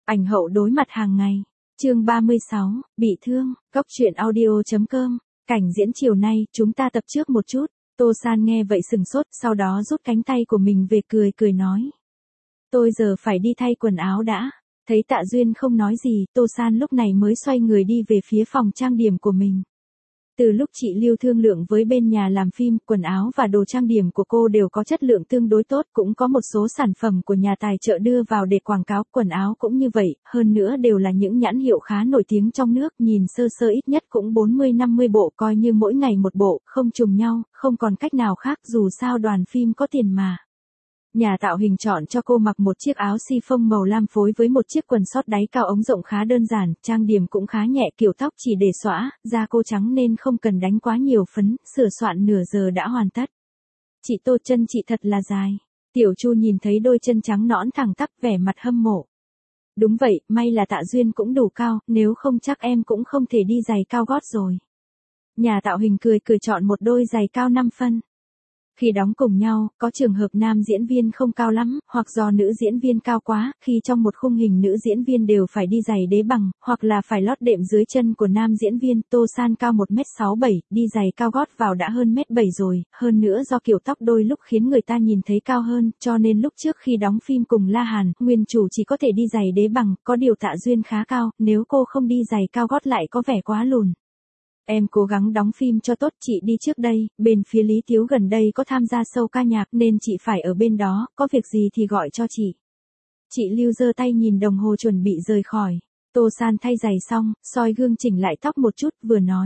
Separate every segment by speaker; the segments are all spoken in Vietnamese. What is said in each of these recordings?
Speaker 1: Ảnh hậu đối mặt hàng ngày. Chương 36, bị thương, Cốc truyện audio.com. Cảnh diễn chiều nay, chúng ta tập trước một chút. Tô San nghe vậy sừng sốt, sau đó rút cánh tay của mình về cười nói. Tôi giờ phải đi thay quần áo đã. Thấy Tạ Duyên không nói gì, Tô San lúc này mới xoay người đi về phía phòng trang điểm của mình. Từ lúc chị Lưu thương lượng với bên nhà làm phim, quần áo và đồ trang điểm của cô đều có chất lượng tương đối tốt, cũng có một số sản phẩm của nhà tài trợ đưa vào để quảng cáo, quần áo cũng như vậy, hơn nữa đều là những nhãn hiệu khá nổi tiếng trong nước, nhìn sơ sơ ít nhất cũng 40-50 bộ, coi như mỗi ngày một bộ, không trùng nhau, không còn cách nào khác, dù sao đoàn phim có tiền mà. Nhà tạo hình chọn cho cô mặc một chiếc áo si-phông màu lam phối với một chiếc quần sót đáy cao ống rộng khá đơn giản, trang điểm cũng khá nhẹ, kiểu tóc chỉ để xõa, da cô trắng nên không cần đánh quá nhiều phấn, sửa soạn nửa giờ đã hoàn tất. Chị Tô, chân chị thật là dài. Tiểu Chu nhìn thấy đôi chân trắng nõn thẳng tắp, vẻ mặt hâm mộ. Đúng vậy, may là Tạ Duyên cũng đủ cao, nếu không chắc em cũng không thể đi giày cao gót rồi. Nhà tạo hình cười chọn một đôi giày cao 5 phân. Khi đóng cùng nhau, có trường hợp nam diễn viên không cao lắm, hoặc do nữ diễn viên cao quá, khi trong một khung hình nữ diễn viên đều phải đi giày đế bằng, hoặc là phải lót đệm dưới chân của nam diễn viên. Tô San cao 1m67, đi giày cao gót vào đã hơn 1m7 rồi, hơn nữa do kiểu tóc đôi lúc khiến người ta nhìn thấy cao hơn, cho nên lúc trước khi đóng phim cùng La Hàn, nguyên chủ chỉ có thể đi giày đế bằng, có điều Tạ Duyên khá cao, nếu cô không đi giày cao gót lại có vẻ quá lùn. Em cố gắng đóng phim cho tốt, chị đi trước đây, bên phía Lý Tiếu gần đây có tham gia show ca nhạc nên chị phải ở bên đó, có việc gì thì gọi cho chị. Chị Lưu giơ tay nhìn đồng hồ chuẩn bị rời khỏi. Tô San thay giày xong, soi gương chỉnh lại tóc một chút, vừa nói.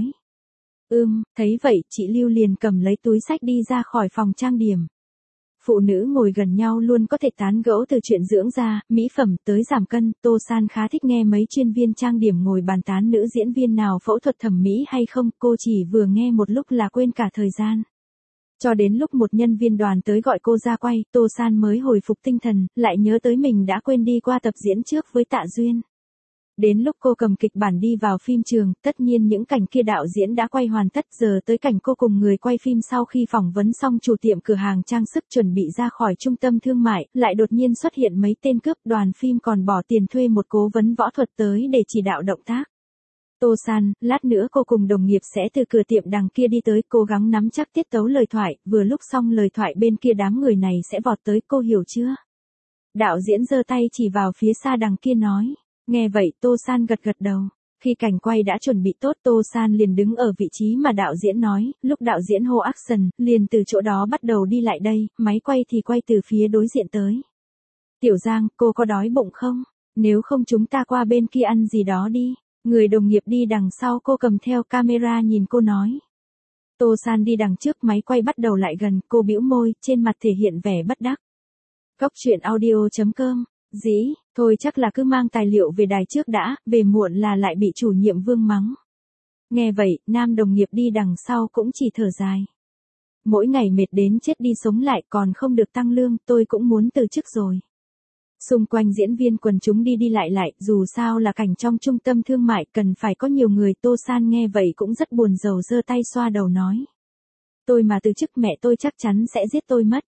Speaker 1: Thấy vậy, chị Lưu liền cầm lấy túi xách đi ra khỏi phòng trang điểm. Phụ nữ ngồi gần nhau luôn có thể tán gẫu từ chuyện dưỡng da, mỹ phẩm tới giảm cân, Tô San khá thích nghe mấy chuyên viên trang điểm ngồi bàn tán nữ diễn viên nào phẫu thuật thẩm mỹ hay không, cô chỉ vừa nghe một lúc là quên cả thời gian. Cho đến lúc một nhân viên đoàn tới gọi cô ra quay, Tô San mới hồi phục tinh thần, lại nhớ tới mình đã quên đi qua tập diễn trước với Tạ Duyên. Đến lúc cô cầm kịch bản đi vào phim trường, tất nhiên những cảnh kia đạo diễn đã quay hoàn tất, giờ tới cảnh cô cùng người quay phim sau khi phỏng vấn xong chủ tiệm cửa hàng trang sức chuẩn bị ra khỏi trung tâm thương mại, lại đột nhiên xuất hiện mấy tên cướp, đoàn phim còn bỏ tiền thuê một cố vấn võ thuật tới để chỉ đạo động tác. Tô San, lát nữa cô cùng đồng nghiệp sẽ từ cửa tiệm đằng kia đi tới, cố gắng nắm chắc tiết tấu lời thoại, vừa lúc xong lời thoại bên kia đám người này sẽ vọt tới, cô hiểu chưa? Đạo diễn giơ tay chỉ vào phía xa đằng kia nói. Nghe vậy Tô San gật đầu. Khi cảnh quay đã chuẩn bị tốt, Tô San liền đứng ở vị trí mà đạo diễn nói, lúc đạo diễn hô action, liền từ chỗ đó bắt đầu đi lại đây, máy quay thì quay từ phía đối diện tới. Tiểu Giang, cô có đói bụng không? Nếu không chúng ta qua bên kia ăn gì đó đi. Người đồng nghiệp đi đằng sau cô cầm theo camera nhìn cô nói. Tô San đi đằng trước, máy quay bắt đầu lại gần, cô bĩu môi, trên mặt thể hiện vẻ bất đắc. Cốc truyện audio.com. Thôi chắc là cứ mang tài liệu về đài trước đã, về muộn là lại bị chủ nhiệm Vương mắng. Nghe vậy, nam đồng nghiệp đi đằng sau cũng chỉ thở dài. Mỗi ngày mệt đến chết đi sống lại, còn không được tăng lương, tôi cũng muốn từ chức rồi. Xung quanh diễn viên quần chúng đi lại, dù sao là cảnh trong trung tâm thương mại, cần phải có nhiều người. Tô San nghe vậy cũng rất buồn rầu, giơ tay xoa đầu nói. Tôi mà từ chức mẹ tôi chắc chắn sẽ giết tôi mất.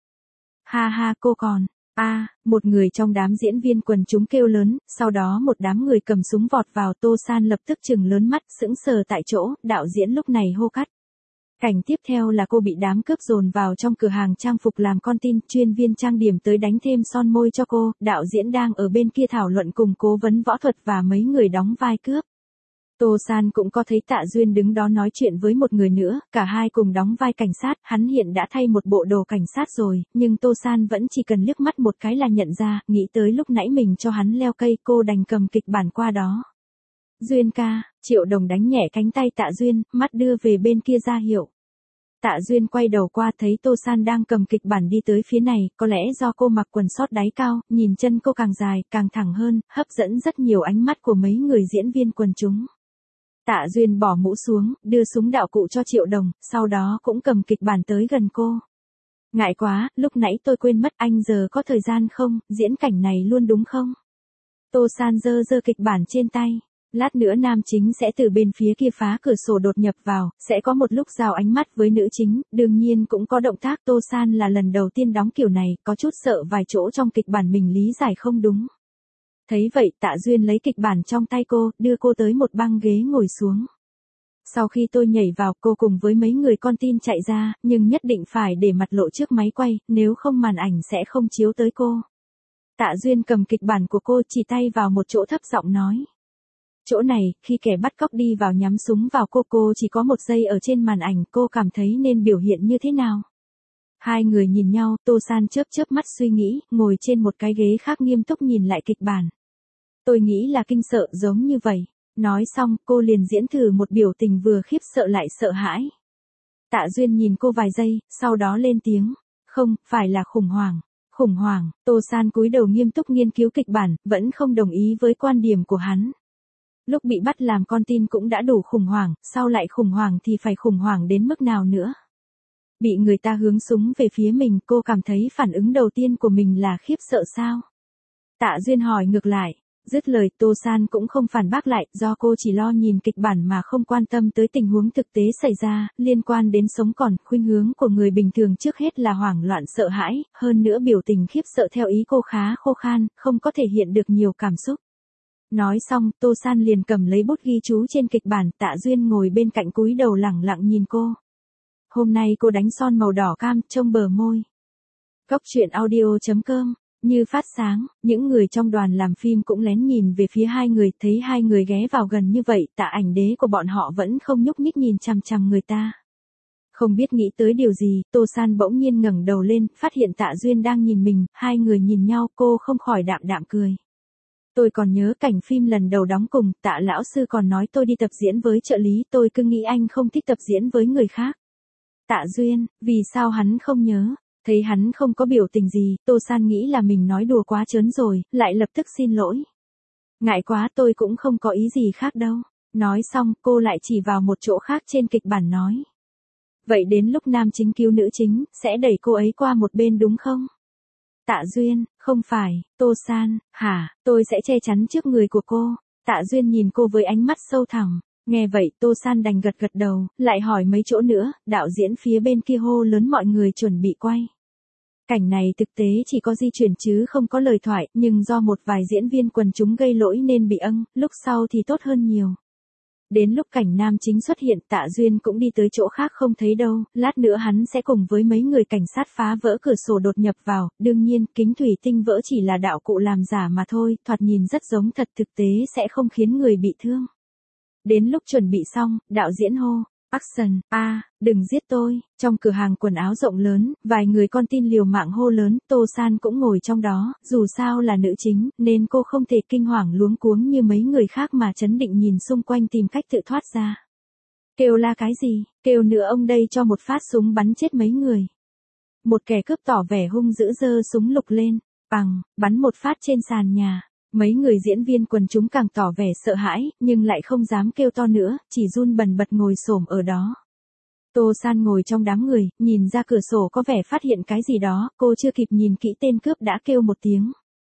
Speaker 1: Ha cô còn. Một người trong đám diễn viên quần chúng kêu lớn, sau đó một đám người cầm súng vọt vào. Tô San lập tức trừng lớn mắt, sững sờ tại chỗ, đạo diễn lúc này hô cắt. Cảnh tiếp theo là cô bị đám cướp dồn vào trong cửa hàng trang phục làm con tin, chuyên viên trang điểm tới đánh thêm son môi cho cô, đạo diễn đang ở bên kia thảo luận cùng cố vấn võ thuật và mấy người đóng vai cướp. Tô San cũng có thấy Tạ Duyên đứng đó nói chuyện với một người nữa, cả hai cùng đóng vai cảnh sát, hắn hiện đã thay một bộ đồ cảnh sát rồi, nhưng Tô San vẫn chỉ cần liếc mắt một cái là nhận ra, nghĩ tới lúc nãy mình cho hắn leo cây, cô đành cầm kịch bản qua đó. Duyên ca, Triệu Đồng đánh nhẹ cánh tay Tạ Duyên, mắt đưa về bên kia ra hiệu. Tạ Duyên quay đầu qua thấy Tô San đang cầm kịch bản đi tới phía này, có lẽ do cô mặc quần sót đáy cao, nhìn chân cô càng dài, càng thẳng hơn, hấp dẫn rất nhiều ánh mắt của mấy người diễn viên quần chúng. Tạ Duyên bỏ mũ xuống, đưa súng đạo cụ cho Triệu Đồng, sau đó cũng cầm kịch bản tới gần cô. Ngại quá, lúc nãy tôi quên mất, anh giờ có thời gian không, diễn cảnh này luôn đúng không? Tô San giơ kịch bản trên tay. Lát nữa nam chính sẽ từ bên phía kia phá cửa sổ đột nhập vào, sẽ có một lúc giao ánh mắt với nữ chính, đương nhiên cũng có động tác. Tô San là lần đầu tiên đóng kiểu này, có chút sợ vài chỗ trong kịch bản mình lý giải không đúng. Thấy vậy Tạ Duyên lấy kịch bản trong tay cô, đưa cô tới một băng ghế ngồi xuống. Sau khi tôi nhảy vào, cô cùng với mấy người con tin chạy ra, nhưng nhất định phải để mặt lộ trước máy quay, nếu không màn ảnh sẽ không chiếu tới cô. Tạ Duyên cầm kịch bản của cô, chỉ tay vào một chỗ thấp giọng nói. Chỗ này, khi kẻ bắt cóc đi vào nhắm súng vào cô chỉ có 1 giây ở trên màn ảnh, cô cảm thấy nên biểu hiện như thế nào? Hai người nhìn nhau, Tô San chớp chớp mắt suy nghĩ, ngồi trên một cái ghế khác nghiêm túc nhìn lại kịch bản. Tôi nghĩ là kinh sợ giống như vậy. Nói xong, cô liền diễn thử một biểu tình vừa khiếp sợ lại sợ hãi. Tạ Duyên nhìn cô vài giây, sau đó lên tiếng. Không, phải là khủng hoảng. Khủng hoảng, Tô San cúi đầu nghiêm túc nghiên cứu kịch bản, vẫn không đồng ý với quan điểm của hắn. Lúc bị bắt làm con tin cũng đã đủ khủng hoảng, sau lại khủng hoảng thì phải khủng hoảng đến mức nào nữa. Bị người ta hướng súng về phía mình, cô cảm thấy phản ứng đầu tiên của mình là khiếp sợ sao? Tạ Duyên hỏi ngược lại. Dứt lời, Tô San cũng không phản bác lại, do cô chỉ lo nhìn kịch bản mà không quan tâm tới tình huống thực tế xảy ra, liên quan đến sống còn, khuynh hướng của người bình thường trước hết là hoảng loạn sợ hãi, hơn nữa biểu tình khiếp sợ theo ý cô khá khô khan, không có thể hiện được nhiều cảm xúc. Nói xong, Tô San liền cầm lấy bút ghi chú trên kịch bản, Tạ Duyên ngồi bên cạnh cúi đầu lẳng lặng nhìn cô. Hôm nay cô đánh son màu đỏ cam, trông bờ môi. Cóc truyện audio.com. Như phát sáng, những người trong đoàn làm phim cũng lén nhìn về phía hai người, thấy hai người ghé vào gần như vậy, Tạ ảnh đế của bọn họ vẫn không nhúc nhích nhìn chằm chằm người ta. Không biết nghĩ tới điều gì, Tô San bỗng nhiên ngẩng đầu lên, phát hiện Tạ Duyên đang nhìn mình, hai người nhìn nhau, cô không khỏi đạm đạm cười. Tôi còn nhớ cảnh phim lần đầu đóng cùng, Tạ lão sư còn nói tôi đi tập diễn với trợ lý, tôi cứ nghĩ anh không thích tập diễn với người khác. Tạ Duyên, vì sao hắn không nhớ? Thấy hắn không có biểu tình gì, Tô San nghĩ là mình nói đùa quá trớn rồi, lại lập tức xin lỗi. Ngại quá, tôi cũng không có ý gì khác đâu. Nói xong, cô lại chỉ vào một chỗ khác trên kịch bản nói. Vậy đến lúc nam chính cứu nữ chính, sẽ đẩy cô ấy qua một bên đúng không? Tạ Duyên, không phải, Tô San, hả, tôi sẽ che chắn trước người của cô. Tạ Duyên nhìn cô với ánh mắt sâu thẳm. Nghe vậy Tô San đành gật gật đầu, lại hỏi mấy chỗ nữa, đạo diễn phía bên kia hô lớn mọi người chuẩn bị quay. Cảnh này thực tế chỉ có di chuyển chứ không có lời thoại, nhưng do một vài diễn viên quần chúng gây lỗi nên bị lúc sau thì tốt hơn nhiều. Đến lúc cảnh nam chính xuất hiện, Tạ Duyên cũng đi tới chỗ khác không thấy đâu, lát nữa hắn sẽ cùng với mấy người cảnh sát phá vỡ cửa sổ đột nhập vào, đương nhiên, kính thủy tinh vỡ chỉ là đạo cụ làm giả mà thôi, thoạt nhìn rất giống thật, thực tế sẽ không khiến người bị thương. Đến lúc chuẩn bị xong, đạo diễn hô, action, đừng giết tôi. Trong cửa hàng quần áo rộng lớn, vài người con tin liều mạng hô lớn, Tô San cũng ngồi trong đó, dù sao là nữ chính, nên cô không thể kinh hoàng luống cuống như mấy người khác mà trấn định nhìn xung quanh tìm cách tự thoát ra. Kêu la cái gì, kêu nữa ông đây cho một phát súng bắn chết mấy người. Một kẻ cướp tỏ vẻ hung dữ giơ súng lục lên, bắn một phát trên sàn nhà. Mấy người diễn viên quần chúng càng tỏ vẻ sợ hãi, nhưng lại không dám kêu to nữa, chỉ run bần bật ngồi xổm ở đó. Tô San ngồi trong đám người, nhìn ra cửa sổ có vẻ phát hiện cái gì đó, cô chưa kịp nhìn kỹ tên cướp đã kêu một tiếng.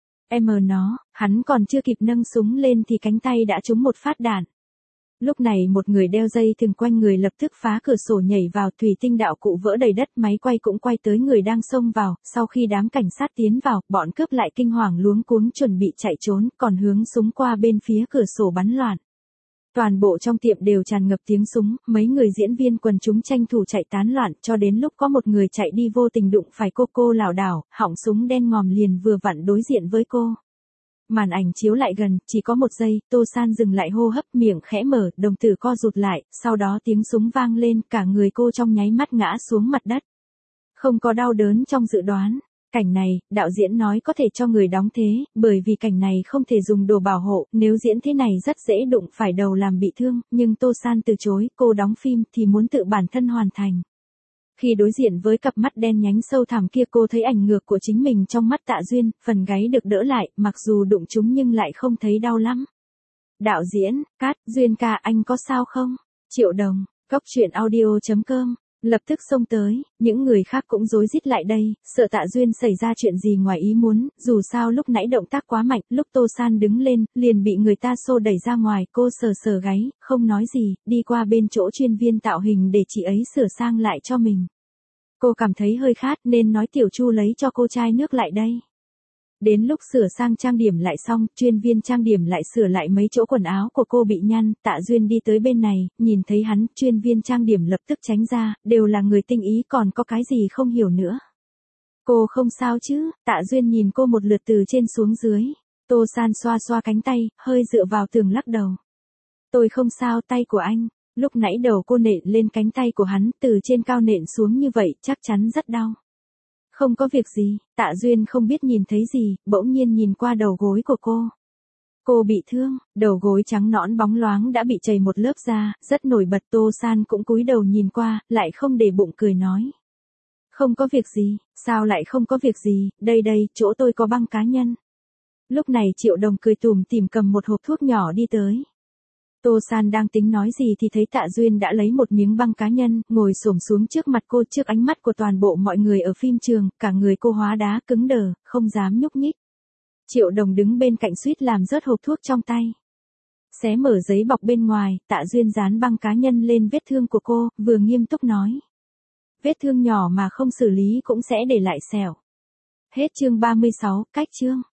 Speaker 1: Hắn còn chưa kịp nâng súng lên thì cánh tay đã trúng một phát đạn. Lúc này một người đeo dây thừng quanh người lập tức phá cửa sổ nhảy vào, thủy tinh đạo cụ vỡ đầy đất, máy quay cũng quay tới người đang xông vào, sau khi đám cảnh sát tiến vào, bọn cướp lại kinh hoàng luống cuống chuẩn bị chạy trốn, còn hướng súng qua bên phía cửa sổ bắn loạn. Toàn bộ trong tiệm đều tràn ngập tiếng súng, mấy người diễn viên quần chúng tranh thủ chạy tán loạn, cho đến lúc có một người chạy đi vô tình đụng phải cô lảo đảo, họng súng đen ngòm liền vừa vặn đối diện với cô. Màn ảnh chiếu lại gần, chỉ có 1 giây, Tô San dừng lại hô hấp, miệng khẽ mở, đồng tử co rụt lại, sau đó tiếng súng vang lên, cả người cô trong nháy mắt ngã xuống mặt đất. Không có đau đớn trong dự đoán. Cảnh này, đạo diễn nói có thể cho người đóng thế, bởi vì cảnh này không thể dùng đồ bảo hộ, nếu diễn thế này rất dễ đụng phải đầu làm bị thương, nhưng Tô San từ chối, cô đóng phim thì muốn tự bản thân hoàn thành. Khi đối diện với cặp mắt đen nhánh sâu thẳm kia, cô thấy ảnh ngược của chính mình trong mắt Tạ Duyên, phần gáy được đỡ lại, mặc dù đụng trúng nhưng lại không thấy đau lắm. Đạo diễn, cắt, Duyên ca anh có sao không? Triệu Đồng, Cóc truyện audio.com. Lập tức xông tới, những người khác cũng rối rít lại đây, sợ Tạ Duyên xảy ra chuyện gì ngoài ý muốn, dù sao lúc nãy động tác quá mạnh, lúc Tô San đứng lên, liền bị người ta xô đẩy ra ngoài, cô sờ sờ gáy, không nói gì, đi qua bên chỗ chuyên viên tạo hình để chị ấy sửa sang lại cho mình. Cô cảm thấy hơi khát nên nói Tiểu Chu lấy cho cô chai nước lại đây. Đến lúc sửa sang trang điểm lại xong, chuyên viên trang điểm lại sửa lại mấy chỗ quần áo của cô bị nhăn, Tạ Duyên đi tới bên này, nhìn thấy hắn, chuyên viên trang điểm lập tức tránh ra, đều là người tinh ý còn có cái gì không hiểu nữa. Cô không sao chứ, Tạ Duyên nhìn cô một lượt từ trên xuống dưới. Tô San xoa xoa cánh tay, hơi dựa vào tường lắc đầu. Tôi không sao, tay của anh. Lúc nãy đầu cô nện lên cánh tay của hắn, từ trên cao nện xuống như vậy, chắc chắn rất đau. Không có việc gì, Tạ Duyên không biết nhìn thấy gì, bỗng nhiên nhìn qua đầu gối của cô. Cô bị thương, đầu gối trắng nõn bóng loáng đã bị chảy một lớp da, rất nổi bật. Tô San cũng cúi đầu nhìn qua, lại không để bụng cười nói. Không có việc gì, sao lại không có việc gì, đây, chỗ tôi có băng cá nhân. Lúc này Triệu Đồng cười tủm tỉm cầm một hộp thuốc nhỏ đi tới. Tô San đang tính nói gì thì thấy Tạ Duyên đã lấy một miếng băng cá nhân, ngồi xổm xuống trước mặt cô, trước ánh mắt của toàn bộ mọi người ở phim trường, cả người cô hóa đá cứng đờ, không dám nhúc nhích. Triệu Đồng đứng bên cạnh suýt làm rớt hộp thuốc trong tay. Xé mở giấy bọc bên ngoài, Tạ Duyên dán băng cá nhân lên vết thương của cô, vừa nghiêm túc nói. Vết thương nhỏ mà không xử lý cũng sẽ để lại sẹo. Hết chương 36, cách chương.